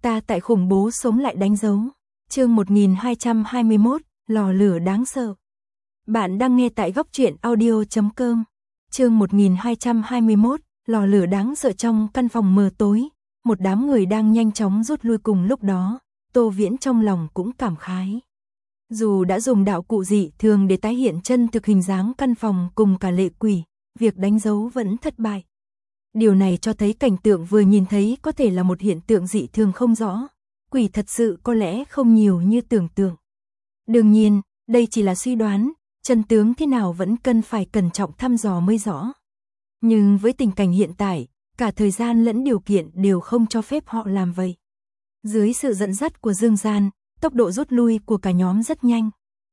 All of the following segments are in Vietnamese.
Ta tại khủng bố sống lại đánh dấu. Chương 1221, lò lửa đáng sợ. Bạn đang nghe tại góc truyện audio.com. Chương 1221, lò lửa đáng sợ. Trong căn phòng mờ tối, một đám người đang nhanh chóng rút lui cùng lúc đó, Tô Viễn trong lòng cũng cảm khái. Dù đã dùng đạo cụ dị thường để tái hiện chân thực hình dáng căn phòng cùng cả lệ quỷ, việc đánh dấu vẫn thất bại. Điều này cho thấy cảnh tượng vừa nhìn thấy có thể là một hiện tượng dị thường không rõ. Quỷ thật sự có lẽ không nhiều như tưởng tượng. Đương nhiên, đây chỉ là suy đoán, chân tướng thế nào vẫn cần phải cẩn trọng thăm dò mới rõ. Nhưng với tình cảnh hiện tại, cả thời gian lẫn điều kiện đều không cho phép họ làm vậy. Dưới sự dẫn dắt của Dương Gian, tốc độ rút lui của cả nhóm rất nhanh.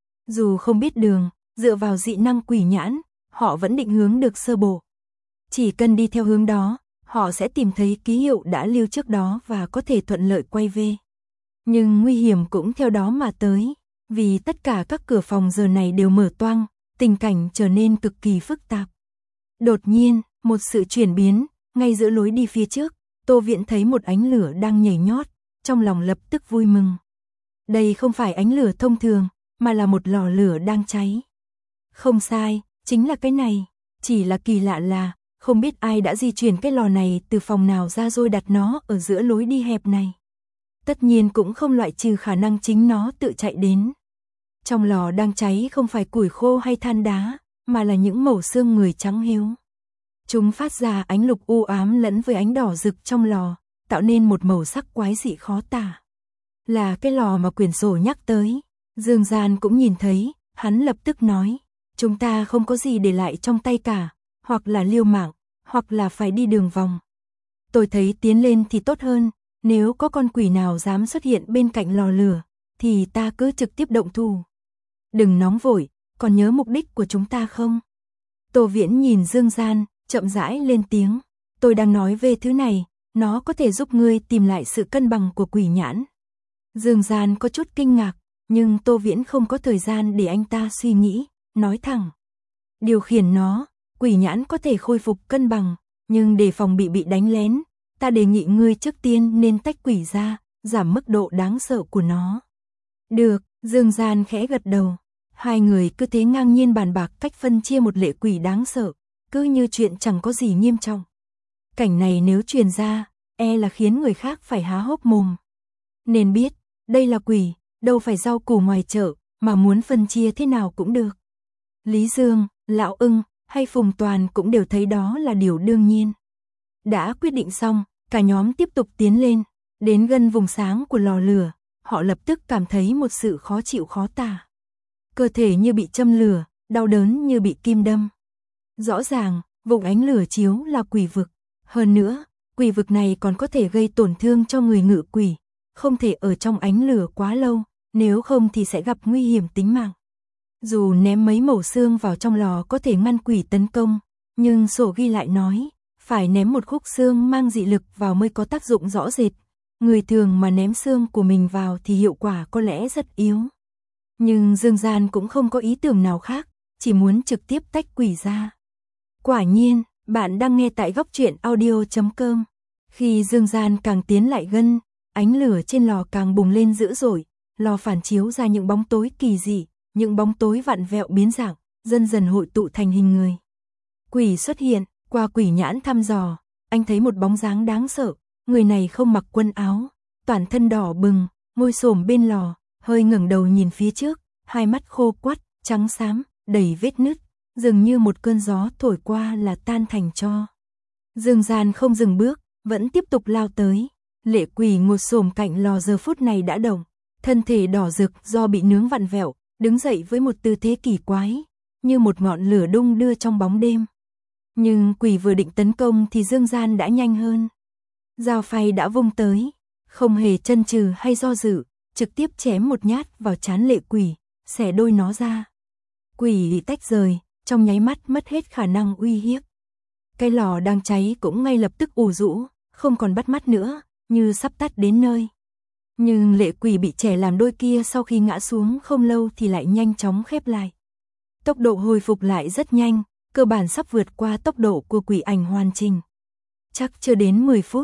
Dù không biết đường, dựa vào dị năng quỷ nhãn, họ vẫn định hướng được sơ bộ. Chỉ cần đi theo hướng đó, họ sẽ tìm thấy ký hiệu đã lưu trước đó và có thể thuận lợi quay về. Nhưng nguy hiểm cũng theo đó mà tới, vì tất cả các cửa phòng giờ này đều mở toang, tình cảnh trở nên cực kỳ phức tạp. Đột nhiên, một sự chuyển biến, ngay giữa lối đi phía trước, Tô Viễn thấy một ánh lửa đang nhảy nhót, trong lòng lập tức vui mừng. Đây không phải ánh lửa thông thường, mà là một lò lửa đang cháy. Không sai, chính là cái này, chỉ là kỳ lạ là, không biết ai đã di chuyển cái lò này từ phòng nào ra rồi đặt nó ở giữa lối đi hẹp này. Tất nhiên cũng không loại trừ khả năng chính nó tự chạy đến. Trong lò đang cháy không phải củi khô hay than đá, mà là những mẩu xương người trắng hiếu. Chúng phát ra ánh lục u ám lẫn với ánh đỏ rực trong lò, tạo nên một màu sắc quái dị khó tả. Là cái lò mà quyển sổ nhắc tới. Dương Gian cũng nhìn thấy, hắn lập tức nói, chúng ta không có gì để lại trong tay cả, hoặc là liều mạng, hoặc là phải đi đường vòng. Tôi thấy tiến lên thì tốt hơn, nếu có con quỷ nào dám xuất hiện bên cạnh lò lửa, thì ta cứ trực tiếp động thủ. Đừng nóng vội, còn nhớ mục đích của chúng ta không? Tô Viễn nhìn Dương Gian, chậm rãi lên tiếng, tôi đang nói về thứ này, nó có thể giúp ngươi tìm lại sự cân bằng của quỷ nhãn. Dương Gian có chút kinh ngạc, nhưng Tô Viễn không có thời gian để anh ta suy nghĩ, nói thẳng. Điều khiển nó, quỷ nhãn có thể khôi phục cân bằng, nhưng để phòng bị đánh lén, ta đề nghị ngươi trước tiên nên tách quỷ ra, giảm mức độ đáng sợ của nó. Được, Dương Gian khẽ gật đầu. Hai người cứ thế ngang nhiên bàn bạc cách phân chia một lệ quỷ đáng sợ, cứ như chuyện chẳng có gì nghiêm trọng. Cảnh này nếu truyền ra, là khiến người khác phải há hốc mồm. Nên biết, đây là quỷ, đâu phải rau củ ngoài chợ, mà muốn phân chia thế nào cũng được. Lý Dương, Lão Ưng hay Phùng Toàn cũng đều thấy đó là điều đương nhiên. Đã quyết định xong, cả nhóm tiếp tục tiến lên, đến gần vùng sáng của lò lửa, họ lập tức cảm thấy một sự khó chịu khó tả. Cơ thể như bị châm lửa, đau đớn như bị kim đâm. Rõ ràng, vùng ánh lửa chiếu là quỷ vực. Hơn nữa, quỷ vực này còn có thể gây tổn thương cho người ngự quỷ, không thể ở trong ánh lửa quá lâu, nếu không thì sẽ gặp nguy hiểm tính mạng. Dù ném mấy mẩu xương vào trong lò có thể ngăn quỷ tấn công, nhưng sổ ghi lại nói, phải ném một khúc xương mang dị lực vào mới có tác dụng rõ rệt. Người thường mà ném xương của mình vào thì hiệu quả có lẽ rất yếu. Nhưng Dương Gian cũng không có ý tưởng nào khác, chỉ muốn trực tiếp tách quỷ ra. Quả nhiên, bạn đang nghe tại góc truyện audio.com. Khi Dương Gian càng tiến lại gần, ánh lửa trên lò càng bùng lên dữ dội, lò phản chiếu ra những bóng tối kỳ dị, những bóng tối vặn vẹo biến dạng, dần dần hội tụ thành hình người. Quỷ xuất hiện, qua quỷ nhãn thăm dò, anh thấy một bóng dáng đáng sợ, người này không mặc quần áo, toàn thân đỏ bừng, ngồi xổm bên lò, hơi ngẩng đầu nhìn phía trước, hai mắt khô quắt, trắng xám, đầy vết nứt, dường như một cơn gió thổi qua là tan thành tro. Dương Gian không dừng bước, vẫn tiếp tục lao tới. Lệ quỷ ngồi xổm cạnh lò giờ phút này đã động, thân thể đỏ rực do bị nướng vặn vẹo, đứng dậy với một tư thế kỳ quái, như một ngọn lửa đung đưa trong bóng đêm. Nhưng quỷ vừa định tấn công thì Dương Gian đã nhanh hơn. Dao phay đã vung tới, không hề chần chừ hay do dự, trực tiếp chém một nhát vào trán lệ quỷ, xẻ đôi nó ra. Quỷ bị tách rời, trong nháy mắt mất hết khả năng uy hiếp. Cái lò đang cháy cũng ngay lập tức ù rũ, không còn bắt mắt nữa, như sắp tắt đến nơi. Nhưng lệ quỷ bị chẻ làm đôi kia sau khi ngã xuống không lâu thì lại nhanh chóng khép lại. Tốc độ hồi phục lại rất nhanh, cơ bản sắp vượt qua tốc độ của quỷ ảnh hoàn chỉnh. Chắc chưa đến 10 phút,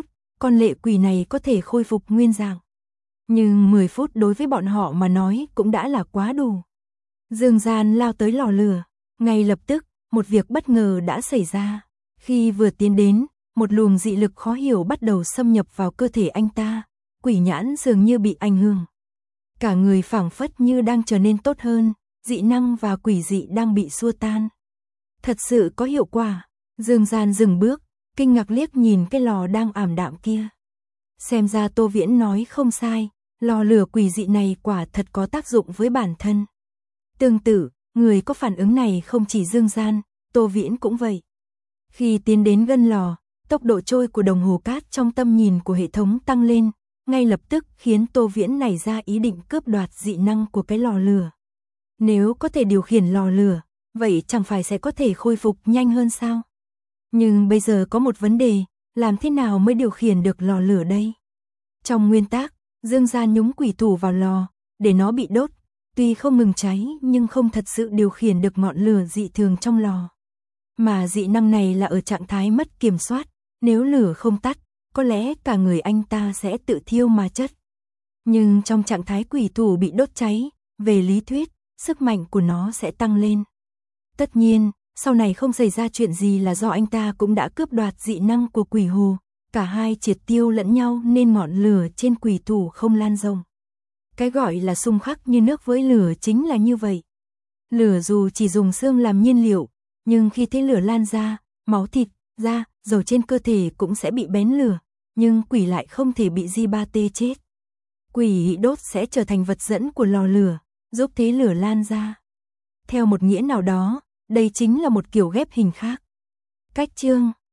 con lệ quỷ này có thể khôi phục nguyên dạng. Nhưng 10 phút đối với bọn họ mà nói cũng đã là quá đủ. Dương Gian lao tới lò lửa, ngay lập tức, một việc bất ngờ đã xảy ra. Khi vừa tiến đến, một luồng dị lực khó hiểu bắt đầu xâm nhập vào cơ thể anh ta, quỷ nhãn dường như bị ảnh hưởng. Cả người phảng phất như đang trở nên tốt hơn, dị năng và quỷ dị đang bị xua tan. Thật sự có hiệu quả. Dương Gian dừng bước, kinh ngạc liếc nhìn cái lò đang ảm đạm kia. Xem ra Tô Viễn nói không sai, lò lửa quỷ dị này quả thật có tác dụng với bản thân. Tương tự, người có phản ứng này không chỉ Dương Gian, Tô Viễn cũng vậy. Khi tiến đến gần lò, tốc độ trôi của đồng hồ cát trong tầm nhìn của hệ thống tăng lên, ngay lập tức khiến Tô Viễn nảy ra ý định cướp đoạt dị năng của cái lò lửa. Nếu có thể điều khiển lò lửa, vậy chẳng phải sẽ có thể khôi phục nhanh hơn sao? Nhưng bây giờ có một vấn đề, làm thế nào mới điều khiển được lò lửa đây? Trong nguyên tắc, Dương Gian nhúng quỷ thủ vào lò, để nó bị đốt, tuy không ngừng cháy nhưng không thật sự điều khiển được ngọn lửa dị thường trong lò. Mà dị năng này là ở trạng thái mất kiểm soát, nếu lửa không tắt, có lẽ cả người anh ta sẽ tự thiêu mà chết. Nhưng trong trạng thái quỷ thủ bị đốt cháy, về lý thuyết, sức mạnh của nó sẽ tăng lên. Tất nhiên, sau này không xảy ra chuyện gì là do anh ta cũng đã cướp đoạt dị năng của quỷ hồ, cả hai triệt tiêu lẫn nhau nên ngọn lửa trên quỷ thủ không lan rộng. Cái gọi là xung khắc như nước với lửa chính là như vậy. Lửa dù chỉ dùng xương làm nhiên liệu, nhưng khi thế lửa lan ra, máu thịt, da, dầu trên cơ thể cũng sẽ bị bén lửa, nhưng quỷ lại không thể bị Di-ba-tê chết. Quỷ đốt sẽ trở thành vật dẫn của lò lửa, giúp thế lửa lan ra. Theo một nghĩa nào đó, đây chính là một kiểu ghép hình khác. Cách chương